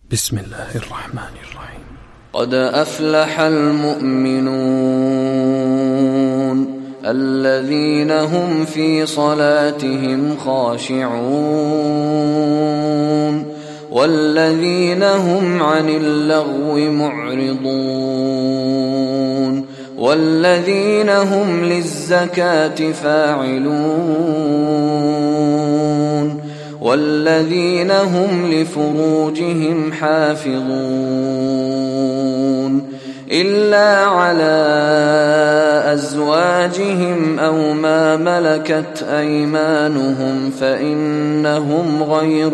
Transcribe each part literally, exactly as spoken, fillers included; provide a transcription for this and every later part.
بسم الله الرحمن الرحيم. قد أفلح المؤمنون الذين هم في صلاتهم خاشعون والذين هم عن اللغو معرضون والذين هم للزكاة فاعلون والذين هم لفروجهم حافظون إلا على أزواجهم أو ما ملكت أيمانهم فإنهم غير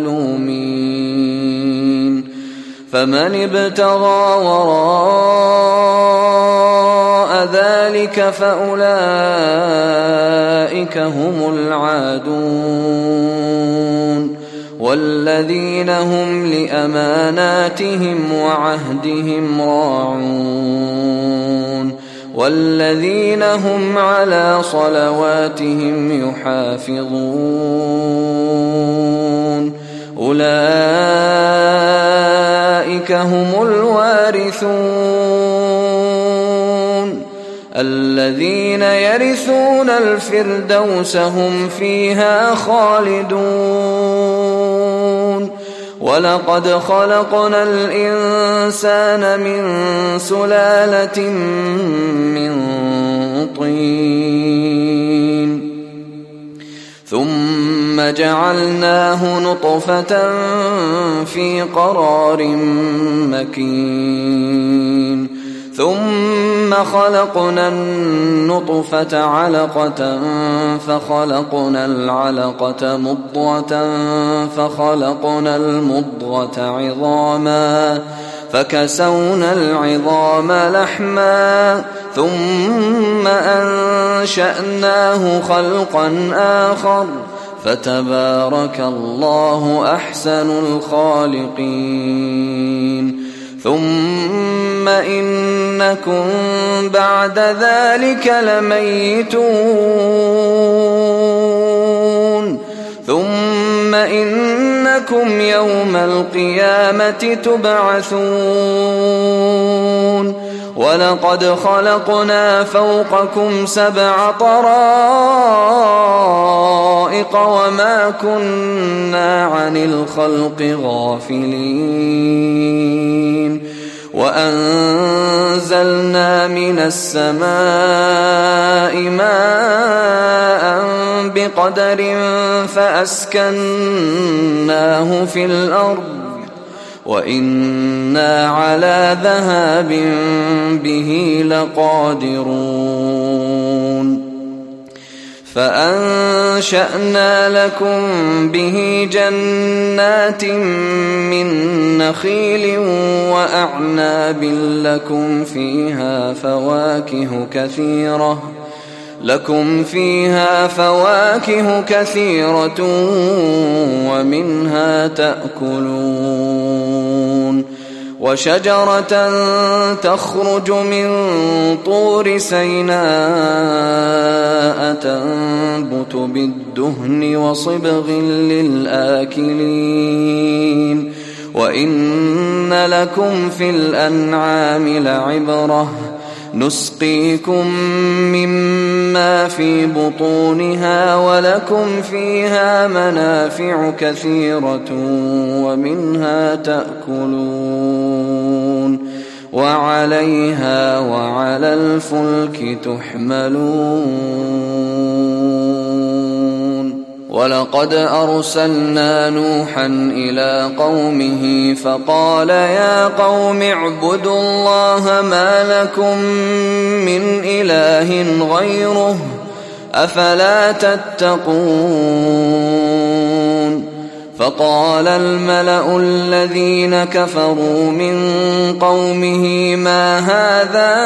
ملومين فمن ابتغى وراء ذلك فأولئك هم العادون والذين هم لأماناتهم وعهدهم راعون والذين هم على صلواتهم يحافظون أولئك هم الوارثون الذين يرثون الفردوس هم فيها خالدون ولقد خلقنا الإنسان من سلالة من طين ثم جعلناه نطفة في قرار مكين ثم خلقنا النطفة علقة فخلقنا العلقة مضغة فخلقنا المضغة عظاما فكسونا العظام لحما ثم أنشأناه خلقا آخر فتبارك الله أحسن الخالقين ثم إنكم بعد ذلك لميتون ثم إنكم يوم القيامة تبعثون ولقد خلقنا فوقكم سبع طرائق وما كنا عن الخلق غافلين وأنزلنا من السماء ماء بقدر فأسكناه في الأرض وإنا على ذهاب به لقادرون فأنشأنا لكم به جنات من نخيل وأعناب لكم فيها فواكه كثيرة لكم فيها فواكه كثيرة ومنها تأكلون وشجرة تخرج من طور سيناء تنبت بالدهن وصبغ للآكلين وإن لكم في الأنعام لعبرة نسقيكم مما في بطونها ولكم فيها منافع كثيرة ومنها تأكلون وعليها وعلى الفلك تحملون ولقد أرسلنا نوحا إلى قومه فقال يا قوم اعبدوا الله ما لكم من إله غيره أفلا تتقون فقال الملأ الذين كفروا من قومه ما هذا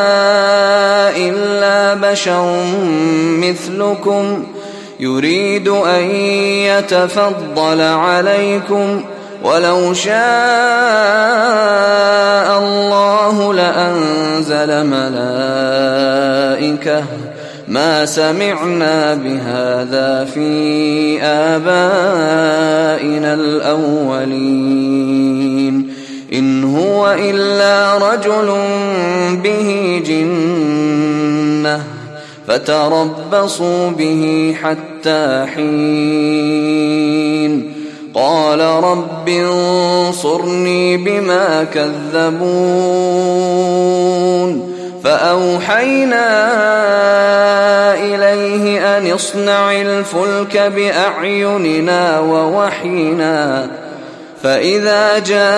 إلا بشر مثلكم يريد أن يتفضل عليكم ولو شاء الله لأنزل ملائكة ما سمعنا بهذا في آبائنا الأولين هو إلا رجل به جنة فتربصوا به حتى حين قال رب انصرني بما كذبون فأوحينا إليه أن اصنع الفلك بأعيننا ووحينا فإذا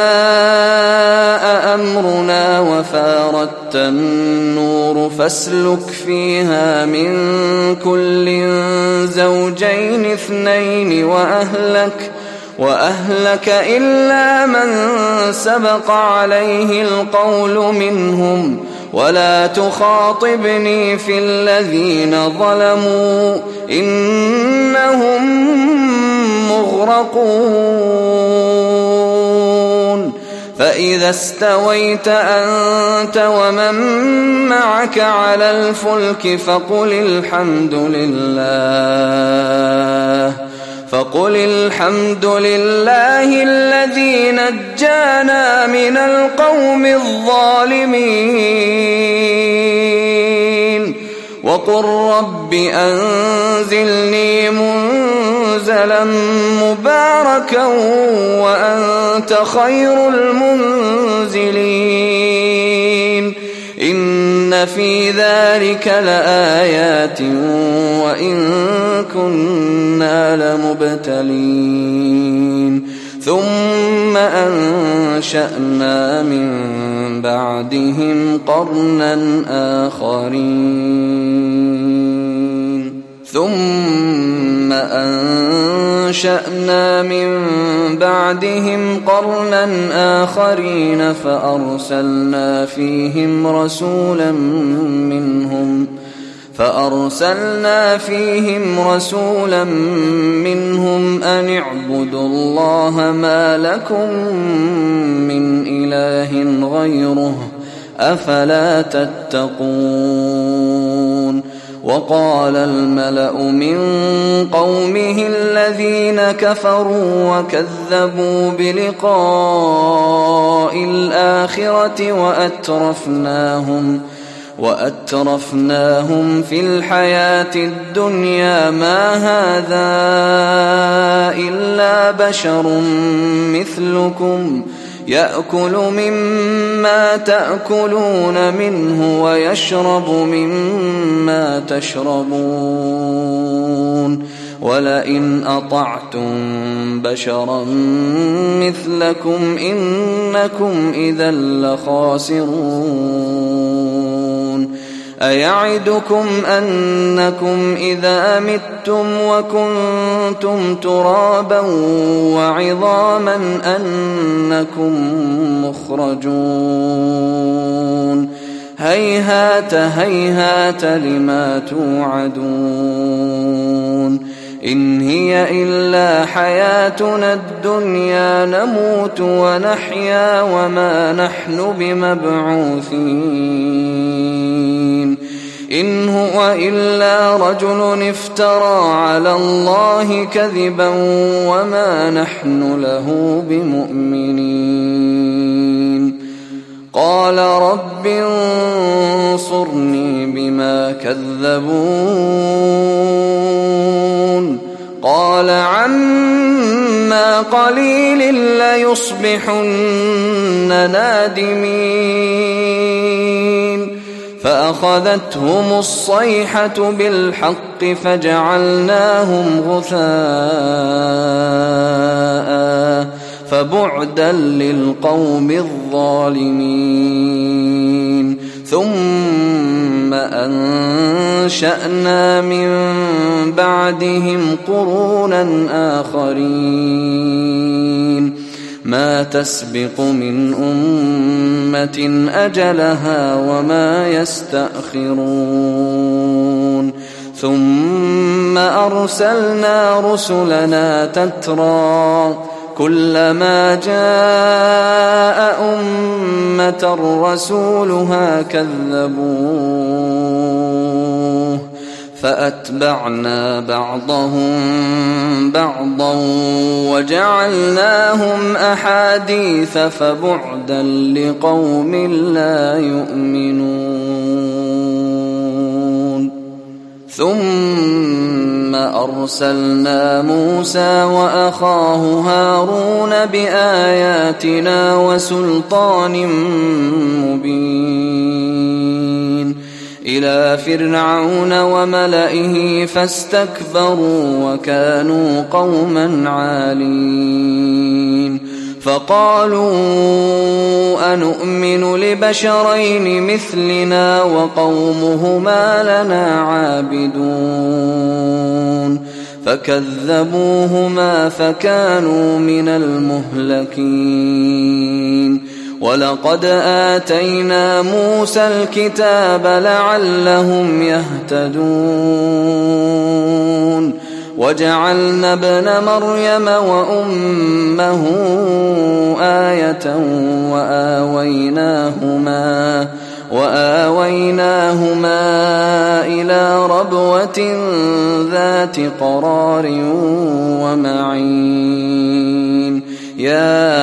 جاء أمرنا وفارت النور فاسلك فيها من كل زوجين اثنين وأهلك وأهلك إلا من سبق عليه القول منهم ولا تخاطبني في الذين ظلموا إنهم مغرقون فإذا استويت أنت ومن معك على الفلك فقل الحمد لله فقل الحمد لله الذي نجانا من القوم الظالمين وقل رب أنزلني منزلا مباركا وأنت خير المنزلين إن في ذلك لآيات وإن كنا لمبتلين ثم أنشأنا من بعدهم قرنا آخرين ثم أنشأنا من بعدهم قرنا آخرين فأرسلنا فيهم رسولا منهم فأرسلنا فيهم رسولا منهم أن اعبدوا الله ما لكم من إله غيره أفلا تتقون وقال الملأ من قومه الذين كفروا وكذبوا بلقاء الآخرة وأترفناهم وأترفناهم في الحياة الدنيا ما هذا إلا بشر مثلكم يأكل مما تأكلون منه ويشرب مما تشربون ولئن أطعتم بشرا مثلكم إنكم إذا لخاسرون أيعدكم أنكم إذا متم وكنتم ترابا وعظاما أنكم مخرجون هيهات هيهات لما توعدون إن هي إلا حياتنا الدنيا نموت ونحيا وما نحن بمبعوثين إن هو إلا رجل افترى على الله كذبا وما نحن له بمؤمنين قال رب انصرني بما كذبون قال عما قليل ليصبحن نادمين فأخذتهم الصيحة بالحق فجعلناهم غثاء فبعدا للقوم الظالمين ثم أنشأنا من بعدهم قرونا آخرين ما تسبق من أمة أجلها وما يستأخرون ثم أرسلنا رسلنا تترى كلما جاء أمة رسولها كذبوه فأتبعنا بعضهم بعضا وجعلناهم أحاديث فبعدا لقوم لا يؤمنون. ثم أرسلنا موسى وأخاه هارون بآياتنا وسلطان مبين إلى فرعون وملئه فاستكبروا وكانوا قوما عالين. فقالوا أنؤمن لبشرين مثلنا وقومهما لنا عابدون فكذبوهما فكانوا من المهلكين. ولقد آتينا موسى الكتاب لعلهم يهتدون وجعلنا ابن مريم وأمه آية وآويناهما, وآويناهما إلى ربوة ذات قرار ومعين. يا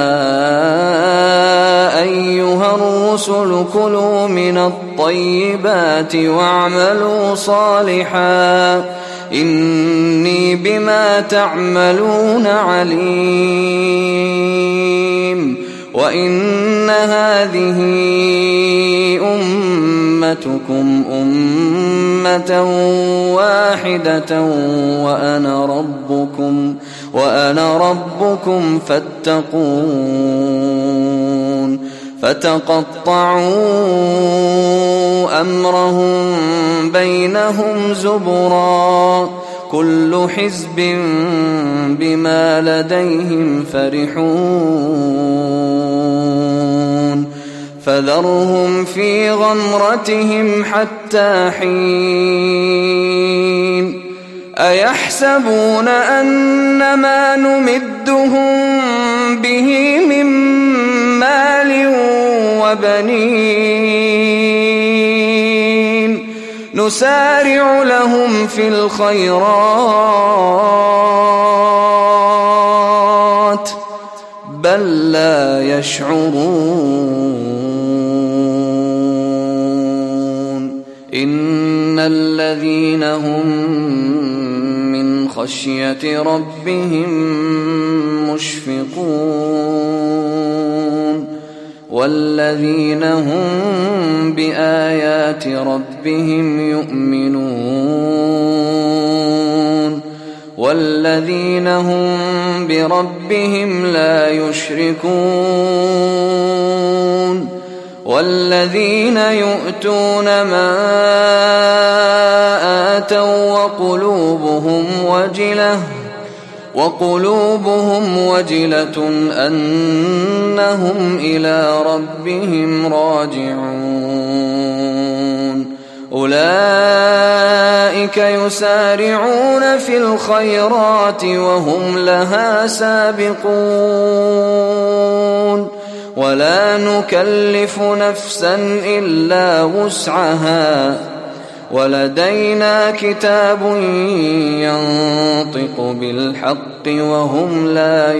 أيها الرسل كلوا من الطيبات واعملوا صالحا إني بما تعملون عليم. وإن هذه أمتكم أمة واحدة وأنا ربكم وأنا ربكم فاتقون. فتقطعوا أمرهم بينهم زبرا كل حزب بما لديهم فرحون. فذرهم في غمرتهم حتى حين. أيحسبون أن ما نمدهم به من مال وبنين نسارع لهم في الخيرات بل لا يشعرون. إن الذين هم من خشية ربهم مشفقون والذين هم بآيات ربهم يؤمنون والذين هم بربهم لا يشركون والذين يؤتون ما آتوا وقلوبهم وجلة وقلوبهم وجلة أنهم إلى ربهم راجعون. أولئك يسارعون في الخيرات وهم لها سابقون ولا نكلف نفسا إلا وسعها ولدينا كتاب ينطق بالحق وهم لا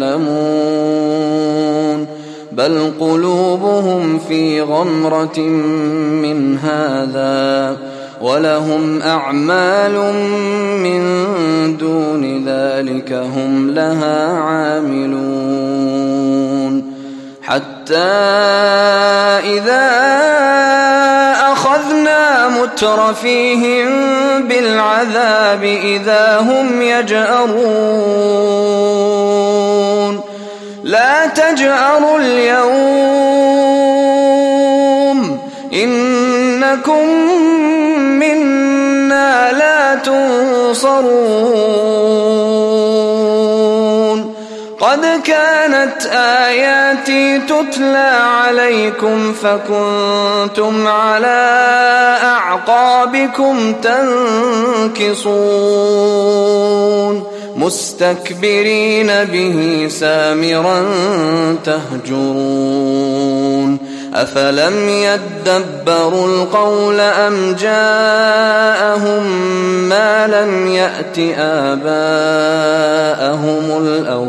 يظلمون بل قلوبهم في غمرة من هذا ولهم أعمال من دون ذلك هم لها عاملون. حتى إذا أخذنا مترفيهم بالعذاب إذا هم يجأرون لا تجأروا اليوم إنكم منا لا تنصرون. قد كانت آياتي تتلى عليكم فكنتم على أعقابكم تنكصون مستكبرين به سامرا تهجرون. أفلم يدبروا القول أم جاءهم ما لم يأت آباءهم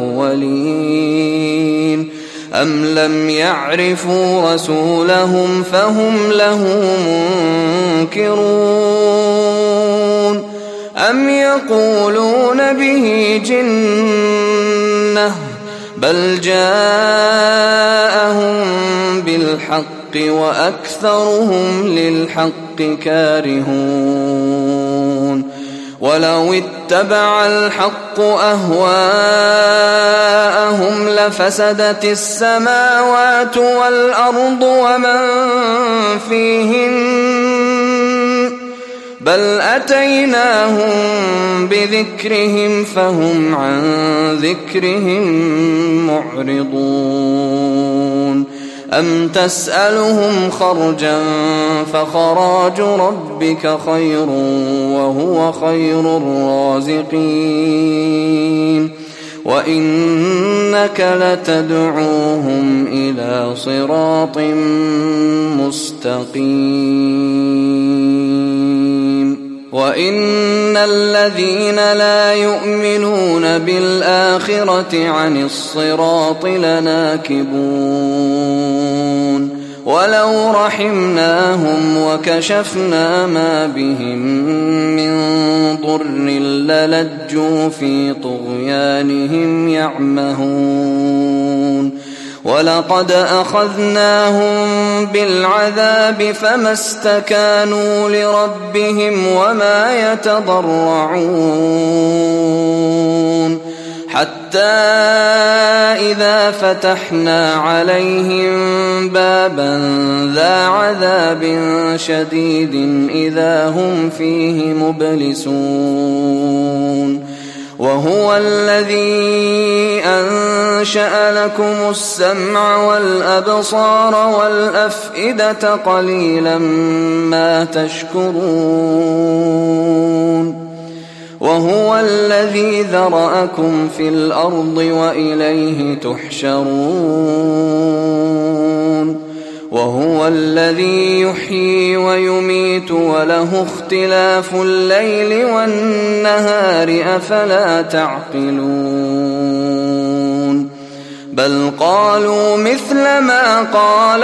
الأولين أم لم يعرفوا رسولهم فهم له منكرون أم يقولون به جنة بل جاءهم بالحق وأكثرهم للحق كارهون ولو اتبع الحق أهواءهم لفسدت السماوات والأرض ومن فيهن بل أتيناهم بذكرهم فهم عن ذكرهم معرضون أم تسألهم خرجا فخراج ربك خير وهو خير الرازقين وإنك لتدعوهم إلى صراط مستقيم وإن الذين لا يؤمنون بالآخرة عن الصراط لناكبون ولو رحمناهم وكشفنا ما بهم من ضر للجوا في طغيانهم يعمهون ولقد أخذناهم بالعذاب فما استكانوا لربهم وما يتضرعون حتى إذا فتحنا عليهم بابا ذا عذاب شديد إذا هم فيه مبلسون وهو الذي أنشأ لكم السمع والأبصار والأفئدة قليلا ما تشكرون وهو الذي ذرأكم في الأرض وإليه تحشرون وهو الذي يحيي ويميت وله اختلاف الليل والنهار أفلا تعقلون بل قالوا مثل ما قال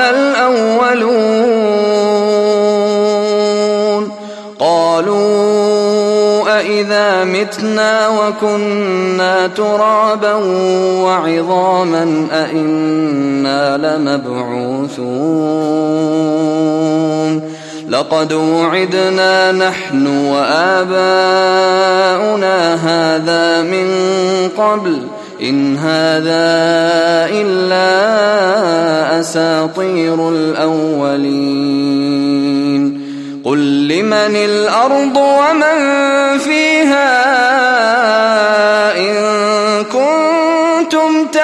الأولون قالوا أإذا متنا وكنا ترابا وعظاما أإنا لمبعوثون لقد وعدنا نحن وآباؤنا هذا من قبل إن هذا إلا أساطير الأولين قل لمن الأرض ومن فيها إن كنتم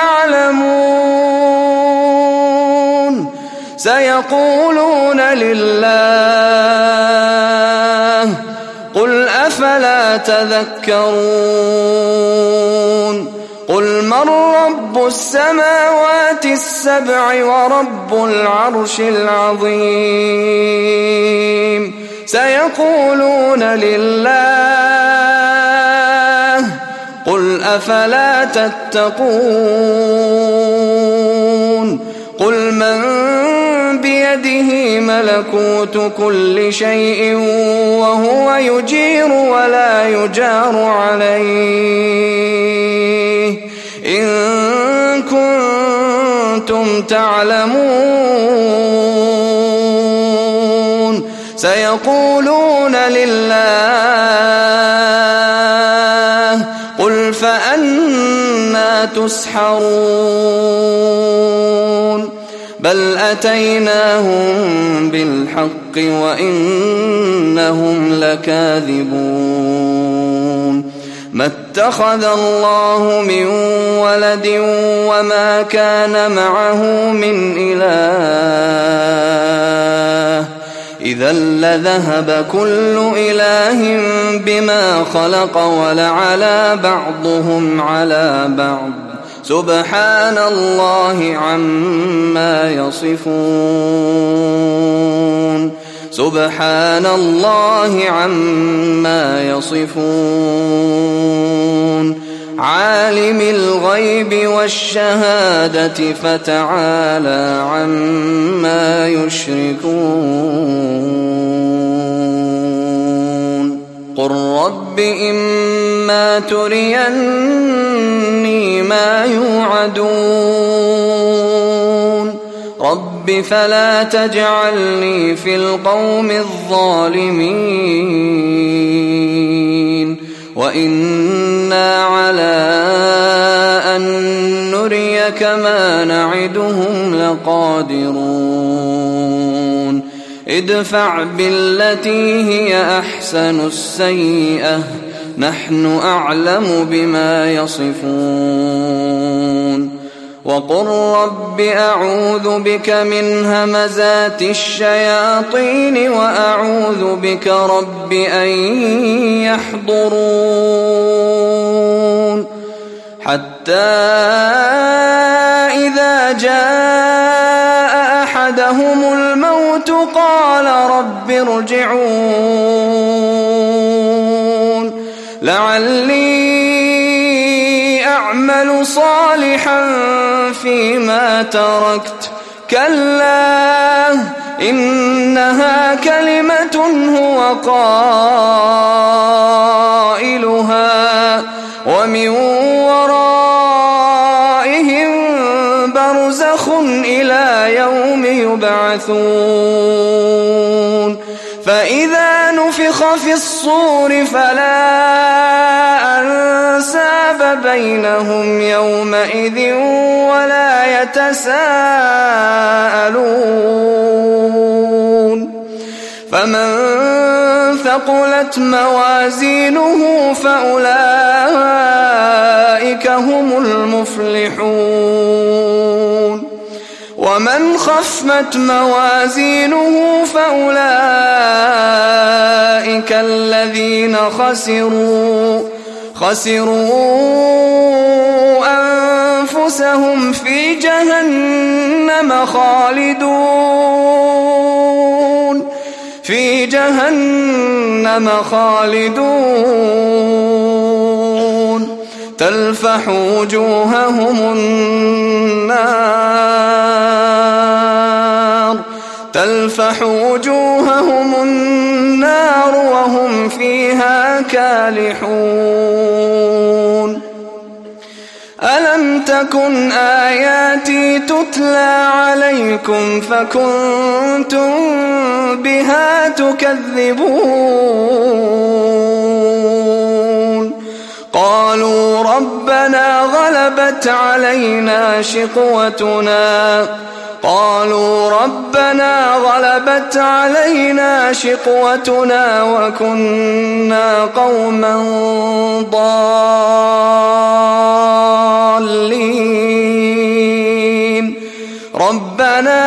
تعلمون سيقولون لله قل أفلا تذكرون قل من رب السماوات السبع ورب العرش العظيم سيقولون لله قل أفلا تتقون قل من بيده ملكوت كل شيء وهو يجير ولا يجار عليه إن كنتم تعلمون سيقولون لله قل فأنى تسحرون بل أتيناهم بالحق وإنهم لكاذبون ما اتخذ الله من ولد وما كان معه من إله إذا لذهب كل إله بما خلق ولعلى بعضهم على بعض سبحان الله عما يصفون سبحان الله عما يصفون عالم الغيب والشهادة فتعالى عما يشركون قل رب إما تريني ما يوعدون رب فلا تجعلني في القوم الظالمين وإنا على أن نريك ما نعدهم لقادرون ادفع بالتي هي أحسن السيئة نحن أعلم بما يصفون وقل رب أعوذ بك من همزات الشياطين وأعوذ بك رب أن يحضرون حتى إذا جاء أحدهم الموت قال رب ارجعون لعلي أعمل صالحا فيما تركت كلا إنها كلمة هو قائلها ومن ورائهم برزخ إلى يوم يبعثون فإذا نفخ في الصور فلا أنساب بينهم يومئذ ولا يتساءلون فمن ثقلت موازينه فأولئك هم المفلحون ومن خفت موازينه فأولئك الذين خسروا خسروا أنفسهم في جهنم خالدون في جهنم خالدون تلفح وجوههم النار تلفح وجوههم النار وهم فيها كالحون ألم تكن آياتي تتلى عليكم فكنتم بها تكذبون قالوا ربنا غلبت علينا شقوتنا قالوا ربنا غلبت علينا شقوتنا وكنا قوما ضالين ربنا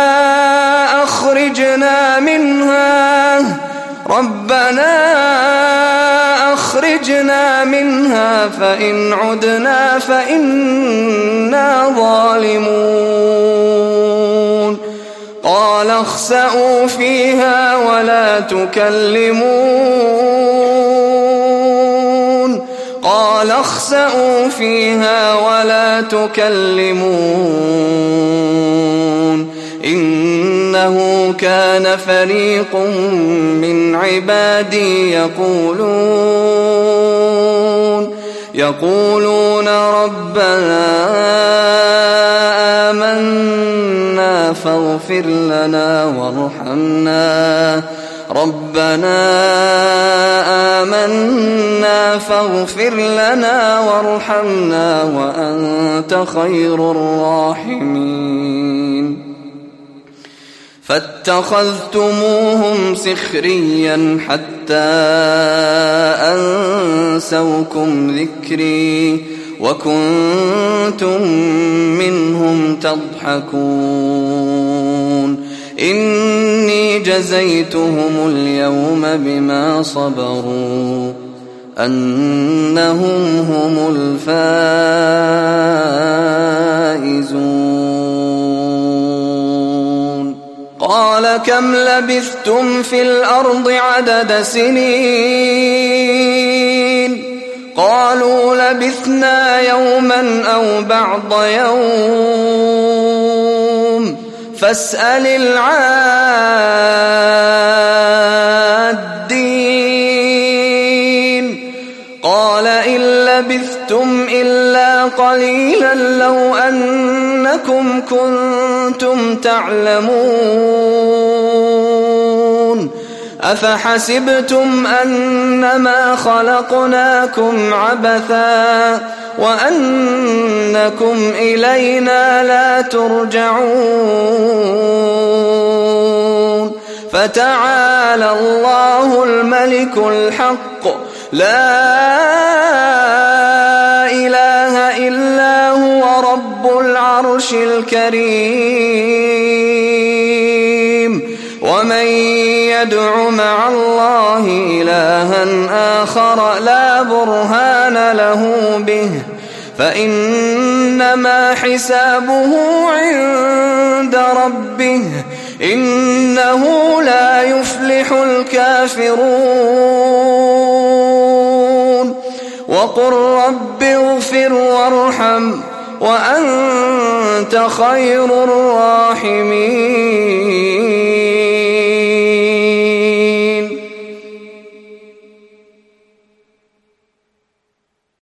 أخرجنا منها ربنا أخرجنا منها فإن عدنا فإنا ظالمون قال اخسئوا فيها ولا تكلمون قال اخسئوا فيها ولا تكلمون إنه كان فريق من عبادي يقولون يقولون ربنا آمنا فاغفر لنا وارحمنا ربنا آمنا فاغفر لنا وارحمنا وأنت خير الراحمين فاتخذتموهم سخريا حتى أنسوكم ذكري وكنتم منهم تضحكون إني جزيتهم اليوم بما صبروا أنهم هم الفائزون. قال كم لبثتم في الأرض عدد سنين؟ قالوا لبثنا يوما أو بعض يوم فاسأل العادين. قال إن لبثتم إلا قليلا لو أنكم كنتم تعلمون. أفحسبتم أنما خلقناكم عبثا وأنكم إلينا لا ترجعون. فتعالى الله الملك الحق لا إله إلا هو رب العرش الكريم. ومن يدع مع الله إلها آخر لا برهان له به فإنما حسابه عند ربه إنه لا يفلح الكافرون. وقل رب اغفر وارحم وأنت خير الراحمين.